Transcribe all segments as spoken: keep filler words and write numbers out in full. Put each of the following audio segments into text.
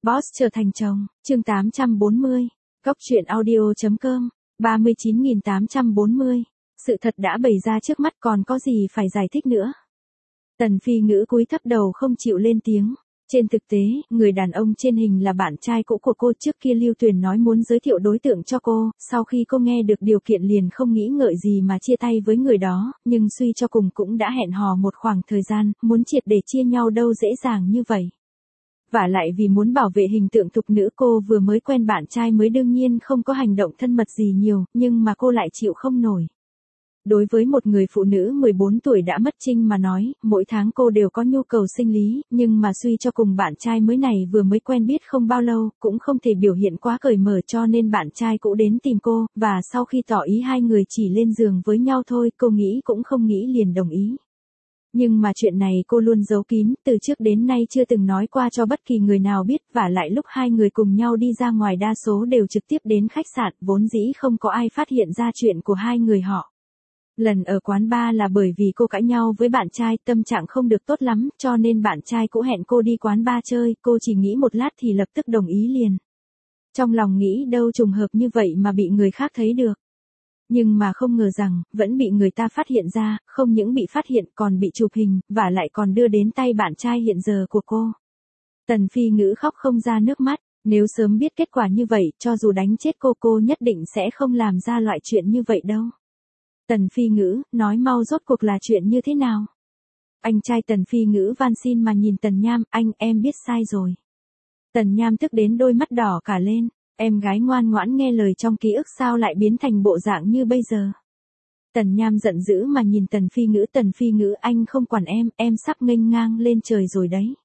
Boss trở thành chồng, chương tám trăm bốn mươi, Góc truyện audio.com, ba mươi chín nghìn tám trăm bốn mươi. Sự thật đã bày ra trước mắt còn có gì phải giải thích nữa. Tần Phi Ngữ cúi thấp đầu không chịu lên tiếng. Trên thực tế, người đàn ông trên hình là bạn trai cũ của cô, trước kia Lưu Tuyền nói muốn giới thiệu đối tượng cho cô, sau khi cô nghe được điều kiện liền không nghĩ ngợi gì mà chia tay với người đó, nhưng suy cho cùng cũng đã hẹn hò một khoảng thời gian, muốn triệt để chia nhau đâu dễ dàng như vậy. Vả lại vì muốn bảo vệ hình tượng thục nữ, cô vừa mới quen bạn trai mới đương nhiên không có hành động thân mật gì nhiều, nhưng mà cô lại chịu không nổi. Đối với một người phụ nữ mười bốn tuổi đã mất trinh mà nói, mỗi tháng cô đều có nhu cầu sinh lý, nhưng mà suy cho cùng bạn trai mới này vừa mới quen biết không bao lâu, cũng không thể biểu hiện quá cởi mở, cho nên bạn trai cũng đến tìm cô, và sau khi tỏ ý hai người chỉ lên giường với nhau thôi, cô nghĩ cũng không nghĩ liền đồng ý. Nhưng mà chuyện này cô luôn giấu kín, từ trước đến nay chưa từng nói qua cho bất kỳ người nào biết, và lại lúc hai người cùng nhau đi ra ngoài đa số đều trực tiếp đến khách sạn, vốn dĩ không có ai phát hiện ra chuyện của hai người họ. Lần ở quán bar là bởi vì cô cãi nhau với bạn trai, tâm trạng không được tốt lắm, cho nên bạn trai cũng hẹn cô đi quán bar chơi, cô chỉ nghĩ một lát thì lập tức đồng ý liền. Trong lòng nghĩ đâu trùng hợp như vậy mà bị người khác thấy được. Nhưng mà không ngờ rằng, vẫn bị người ta phát hiện ra, không những bị phát hiện còn bị chụp hình, và lại còn đưa đến tay bạn trai hiện giờ của cô. Tần Phi Ngữ khóc không ra nước mắt, nếu sớm biết kết quả như vậy, cho dù đánh chết cô cô nhất định sẽ không làm ra loại chuyện như vậy đâu. Tần Phi Ngữ, nói mau rốt cuộc là chuyện như thế nào? Anh trai Tần Phi Ngữ van xin mà nhìn Tần Nham, anh, em biết sai rồi. Tần Nham tức đến đôi mắt đỏ cả lên, em gái ngoan ngoãn nghe lời trong ký ức sao lại biến thành bộ dạng như bây giờ? Tần Nham giận dữ mà nhìn Tần Phi Ngữ, Tần Phi Ngữ, anh không quản em, em sắp nghênh ngang lên trời rồi đấy.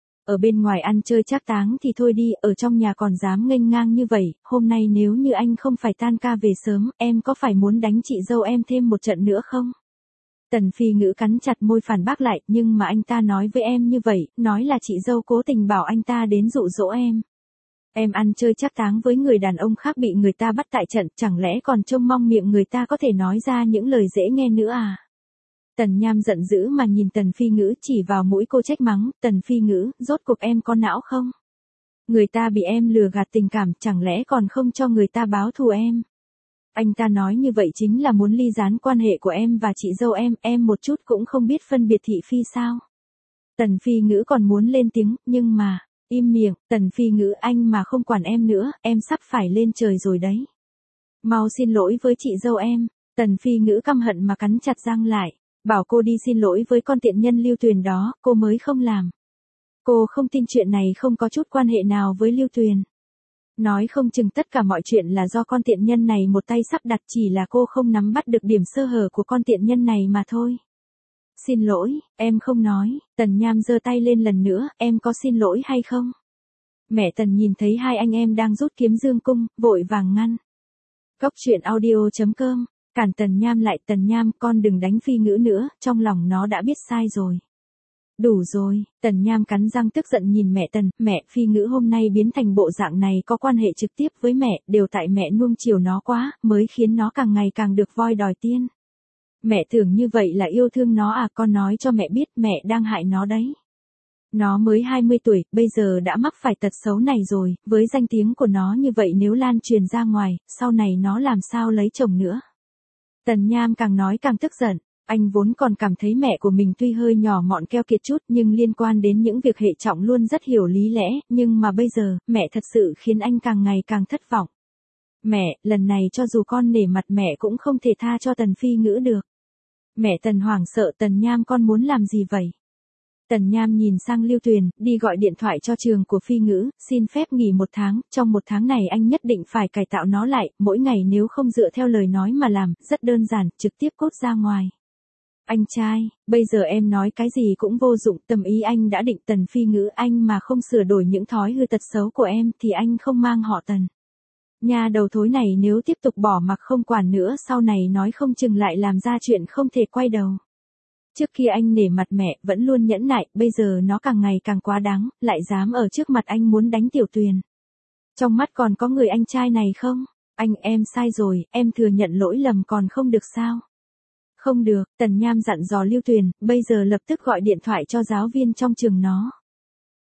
Ở bên ngoài ăn chơi trác táng thì thôi đi, ở trong nhà còn dám nghênh ngang như vậy, hôm nay nếu như anh không phải tan ca về sớm, em có phải muốn đánh chị dâu em thêm một trận nữa không? Tần Phi Ngữ cắn chặt môi phản bác lại, nhưng mà anh ta nói với em như vậy, nói là chị dâu cố tình bảo anh ta đến dụ dỗ em. Em ăn chơi trác táng với người đàn ông khác bị người ta bắt tại trận, chẳng lẽ còn trông mong miệng người ta có thể nói ra những lời dễ nghe nữa à? Tần Nham giận dữ mà nhìn Tần Phi Ngữ, chỉ vào mũi cô trách mắng, Tần Phi Ngữ, rốt cuộc em có não không? Người ta bị em lừa gạt tình cảm, chẳng lẽ còn không cho người ta báo thù em? Anh ta nói như vậy chính là muốn ly gián quan hệ của em và chị dâu em, em một chút cũng không biết phân biệt thị phi sao? Tần Phi Ngữ còn muốn lên tiếng, nhưng mà, im miệng, Tần Phi Ngữ, anh mà không quản em nữa, em sắp phải lên trời rồi đấy. Mau xin lỗi với chị dâu em. Tần Phi Ngữ căm hận mà cắn chặt răng lại. Bảo cô đi xin lỗi với con tiện nhân Lưu Tuyền đó, cô mới không làm. Cô không tin chuyện này không có chút quan hệ nào với Lưu Tuyền. Nói không chừng tất cả mọi chuyện là do con tiện nhân này một tay sắp đặt, chỉ là cô không nắm bắt được điểm sơ hở của con tiện nhân này mà thôi. Xin lỗi, em không nói. Tần Nham giơ tay lên lần nữa, em có xin lỗi hay không? Mẹ Tần nhìn thấy hai anh em đang rút kiếm dương cung, vội vàng ngăn. Góc truyện audio.com, cản Tần Nham lại, Tần Nham, con đừng đánh Phi Ngữ nữa, trong lòng nó đã biết sai rồi. Đủ rồi, Tần Nham cắn răng tức giận nhìn mẹ Tần, mẹ, Phi Ngữ hôm nay biến thành bộ dạng này có quan hệ trực tiếp với mẹ, đều tại mẹ nuông chiều nó quá, mới khiến nó càng ngày càng được voi đòi tiên. Mẹ tưởng như vậy là yêu thương nó à, con nói cho mẹ biết mẹ đang hại nó đấy. Nó mới hai mươi tuổi, bây giờ đã mắc phải tật xấu này rồi, với danh tiếng của nó như vậy nếu lan truyền ra ngoài, sau này nó làm sao lấy chồng nữa. Tần Nham càng nói càng tức giận, anh vốn còn cảm thấy mẹ của mình tuy hơi nhỏ mọn keo kiệt chút nhưng liên quan đến những việc hệ trọng luôn rất hiểu lý lẽ, nhưng mà bây giờ, mẹ thật sự khiến anh càng ngày càng thất vọng. Mẹ, lần này cho dù con nể mặt mẹ cũng không thể tha cho Tần Phi Ngữ được. Mẹ Tần hoảng sợ, Tần Nham con muốn làm gì vậy? Tần Nham nhìn sang Lưu Tuyền, đi gọi điện thoại cho trường của Phi Ngữ, xin phép nghỉ một tháng, trong một tháng này anh nhất định phải cải tạo nó lại, mỗi ngày nếu không dựa theo lời nói mà làm, rất đơn giản, trực tiếp cút ra ngoài. Anh trai, bây giờ em nói cái gì cũng vô dụng, tâm ý anh đã định. Tần Phi Ngữ, anh mà không sửa đổi những thói hư tật xấu của em thì anh không mang họ Tần. Nhà đầu thối này nếu tiếp tục bỏ mặc không quản nữa sau này nói không chừng lại làm ra chuyện không thể quay đầu. Trước kia anh nể mặt mẹ, vẫn luôn nhẫn nại, bây giờ nó càng ngày càng quá đáng, lại dám ở trước mặt anh muốn đánh Tiểu Tuyền. Trong mắt còn có người anh trai này không? Anh, em sai rồi, em thừa nhận lỗi lầm còn không được sao? Không được, Tần Nham dặn dò Lưu Tuyền, bây giờ lập tức gọi điện thoại cho giáo viên trong trường nó.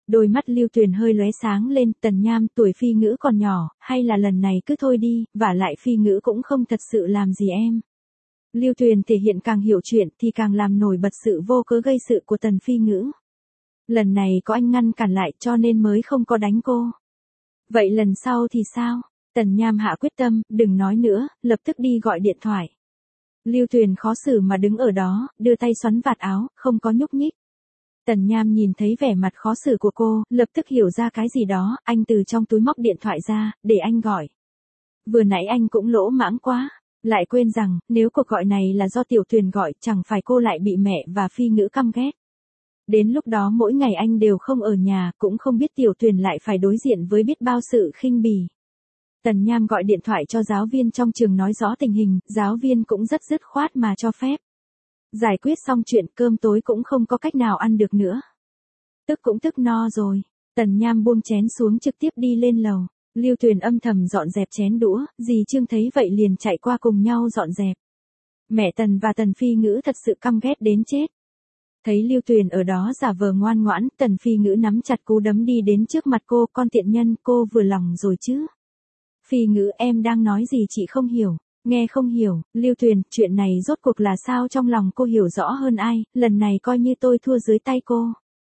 Đôi mắt Lưu Tuyền hơi lóe sáng lên, Tần Nham tuổi Phi Ngữ còn nhỏ, hay là lần này cứ thôi đi, vả lại Phi Ngữ cũng không thật sự làm gì em. Lưu Tuyền thể hiện càng hiểu chuyện thì càng làm nổi bật sự vô cớ gây sự của Tần Phi Ngữ. Lần này có anh ngăn cản lại cho nên mới không có đánh cô. Vậy lần sau thì sao? Tần Nham hạ quyết tâm, đừng nói nữa, lập tức đi gọi điện thoại. Lưu Tuyền khó xử mà đứng ở đó, đưa tay xoắn vạt áo, không có nhúc nhích. Tần Nham nhìn thấy vẻ mặt khó xử của cô, lập tức hiểu ra cái gì đó, anh từ trong túi móc điện thoại ra, để anh gọi. Vừa nãy anh cũng lỗ mãng quá, lại quên rằng, nếu cuộc gọi này là do Tiểu Tuyền gọi, chẳng phải cô lại bị mẹ và Phi Ngữ căm ghét. Đến lúc đó mỗi ngày anh đều không ở nhà, cũng không biết Tiểu Tuyền lại phải đối diện với biết bao sự khinh bỉ. Tần Nham gọi điện thoại cho giáo viên trong trường nói rõ tình hình, giáo viên cũng rất dứt khoát mà cho phép. Giải quyết xong chuyện cơm tối cũng không có cách nào ăn được nữa. Tức cũng tức no rồi, Tần Nham buông chén xuống trực tiếp đi lên lầu. Lưu Tuyền âm thầm dọn dẹp chén đũa, dì Trương thấy vậy liền chạy qua cùng nhau dọn dẹp. Mẹ Tần và Tần Phi Ngữ thật sự căm ghét đến chết. Thấy Lưu Tuyền ở đó giả vờ ngoan ngoãn, Tần Phi Ngữ nắm chặt cú đấm đi đến trước mặt cô, con tiện nhân, cô vừa lòng rồi chứ. Phi Ngữ em đang nói gì chị không hiểu, nghe không hiểu, Lưu Tuyền, chuyện này rốt cuộc là sao trong lòng cô hiểu rõ hơn ai, lần này coi như tôi thua dưới tay cô.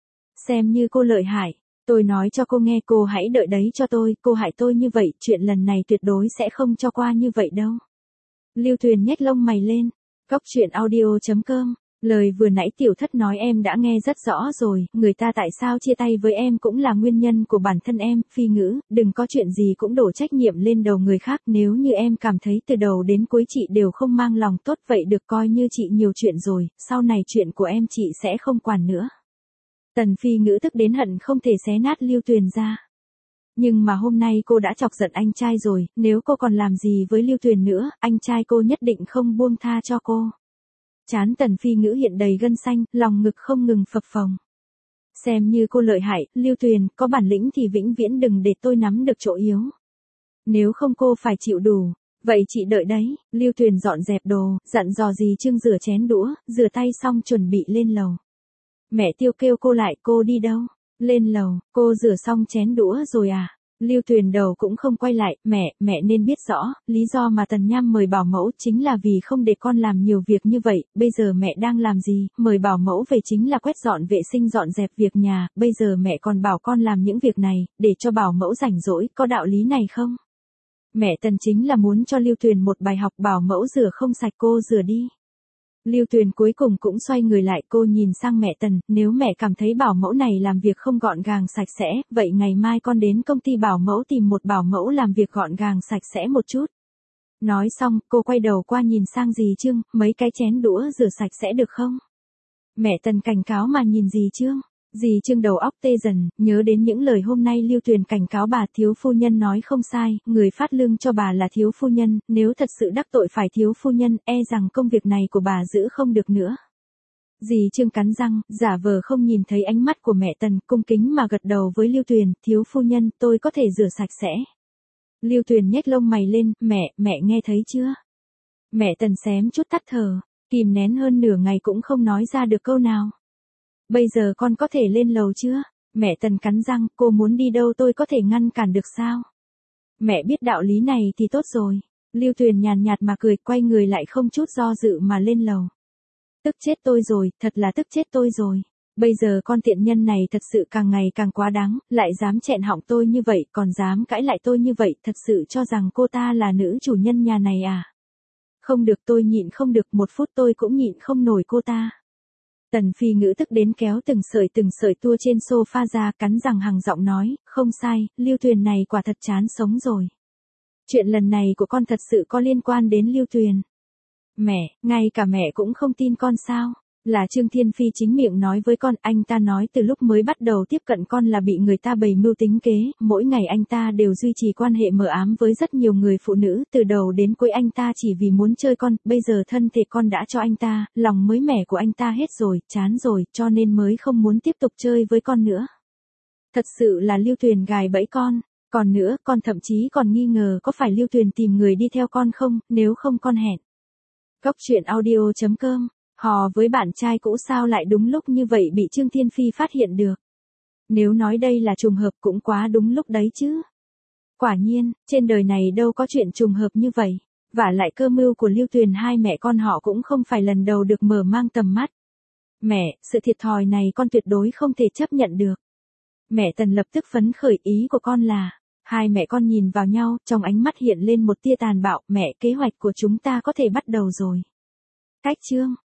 Xem như cô lợi hại, tôi nói cho cô nghe cô hãy đợi đấy cho tôi, cô hại tôi như vậy, chuyện lần này tuyệt đối sẽ không cho qua như vậy đâu. Lưu Tuyền nhếch lông mày lên, cóc truyện audio chấm com. Lời vừa nãy tiểu thất nói em đã nghe rất rõ rồi, người ta tại sao chia tay với em cũng là nguyên nhân của bản thân em, Phi Ngữ, đừng có chuyện gì cũng đổ trách nhiệm lên đầu người khác, nếu như em cảm thấy từ đầu đến cuối chị đều không mang lòng tốt vậy được coi như chị nhiều chuyện rồi, sau này chuyện của em chị sẽ không quản nữa. Tần Phi Ngữ tức đến hận không thể xé nát Lưu Tuyền ra. Nhưng mà hôm nay cô đã chọc giận anh trai rồi, nếu cô còn làm gì với Lưu Tuyền nữa, anh trai cô nhất định không buông tha cho cô. Chán Tần Phi Ngữ hiện đầy gân xanh, lòng ngực không ngừng phập phồng. Xem như cô lợi hại, Lưu Tuyền, có bản lĩnh thì vĩnh viễn đừng để tôi nắm được chỗ yếu. Nếu không cô phải chịu đủ, vậy chị đợi đấy. Lưu Tuyền dọn dẹp đồ, dặn dò dì Trương rửa chén đũa, rửa tay xong chuẩn bị lên lầu. Mẹ Tiêu kêu cô lại, cô đi đâu? Lên lầu, cô rửa xong chén đũa rồi à? Lưu Tuyền đầu cũng không quay lại, mẹ, mẹ nên biết rõ, lý do mà Tần Nham mời bảo mẫu chính là vì không để con làm nhiều việc như vậy, bây giờ mẹ đang làm gì, mời bảo mẫu về chính là quét dọn vệ sinh dọn dẹp việc nhà, bây giờ mẹ còn bảo con làm những việc này, để cho bảo mẫu rảnh rỗi, có đạo lý này không? Mẹ Tần chính là muốn cho Lưu Tuyền một bài học, bảo mẫu rửa không sạch cô rửa đi. Lưu Tuyền cuối cùng cũng xoay người lại, cô nhìn sang mẹ Tần, nếu mẹ cảm thấy bảo mẫu này làm việc không gọn gàng sạch sẽ, vậy ngày mai con đến công ty bảo mẫu tìm một bảo mẫu làm việc gọn gàng sạch sẽ một chút. Nói xong, cô quay đầu qua nhìn sang dì Trương, mấy cái chén đũa rửa sạch sẽ được không? Mẹ Tần cảnh cáo mà nhìn dì Trương. Dì Trương đầu óc tê dần, nhớ đến những lời hôm nay Lưu Tuyền cảnh cáo bà, thiếu phu nhân nói không sai, người phát lương cho bà là thiếu phu nhân, nếu thật sự đắc tội phải thiếu phu nhân, e rằng công việc này của bà giữ không được nữa. Dì Trương cắn răng, giả vờ không nhìn thấy ánh mắt của mẹ Tần, cung kính mà gật đầu với Lưu Tuyền, thiếu phu nhân, tôi có thể rửa sạch sẽ. Lưu Tuyền nhếch lông mày lên, mẹ, mẹ nghe thấy chưa? Mẹ Tần xém chút tắt thở, kìm nén hơn nửa ngày cũng không nói ra được câu nào. Bây giờ con có thể lên lầu chưa? Mẹ Tần cắn răng, cô muốn đi đâu tôi có thể ngăn cản được sao? Mẹ biết đạo lý này thì tốt rồi. Lưu Tuyền nhàn nhạt mà cười, quay người lại không chút do dự mà lên lầu. Tức chết tôi rồi, thật là tức chết tôi rồi. Bây giờ con tiện nhân này thật sự càng ngày càng quá đáng, lại dám chẹn họng tôi như vậy, còn dám cãi lại tôi như vậy, thật sự cho rằng cô ta là nữ chủ nhân nhà này à? Không được, tôi nhịn không được, một phút tôi cũng nhịn không nổi cô ta. Tần Phi Ngữ tức đến kéo từng sợi từng sợi tua trên sofa ra, cắn răng hằng giọng nói, không sai, Lưu Tuyền này quả thật chán sống rồi. Chuyện lần này của con thật sự có liên quan đến Lưu Tuyền. Mẹ, ngay cả mẹ cũng không tin con sao? Là Trương Thiên Phi chính miệng nói với con, anh ta nói từ lúc mới bắt đầu tiếp cận con là bị người ta bày mưu tính kế, mỗi ngày anh ta đều duy trì quan hệ mờ ám với rất nhiều người phụ nữ, từ đầu đến cuối anh ta chỉ vì muốn chơi con, bây giờ thân thể con đã cho anh ta, lòng mới mẻ của anh ta hết rồi, chán rồi, cho nên mới không muốn tiếp tục chơi với con nữa. Thật sự là Lưu Tuyền gài bẫy con, còn nữa, con thậm chí còn nghi ngờ có phải Lưu Tuyền tìm người đi theo con không, nếu không con hẹn. Cóc truyện audio chấm com. Hò với bạn trai cũ sao lại đúng lúc như vậy bị Trương Thiên Phi phát hiện được. Nếu nói đây là trùng hợp cũng quá đúng lúc đấy chứ. Quả nhiên, trên đời này đâu có chuyện trùng hợp như vậy. Vả lại cơ mưu của Lưu Tuyền hai mẹ con họ cũng không phải lần đầu được mở mang tầm mắt. Mẹ, sự thiệt thòi này con tuyệt đối không thể chấp nhận được. Mẹ Tần lập tức phấn khởi, ý của con là. Hai mẹ con nhìn vào nhau, trong ánh mắt hiện lên một tia tàn bạo. Mẹ, kế hoạch của chúng ta có thể bắt đầu rồi. Cách chương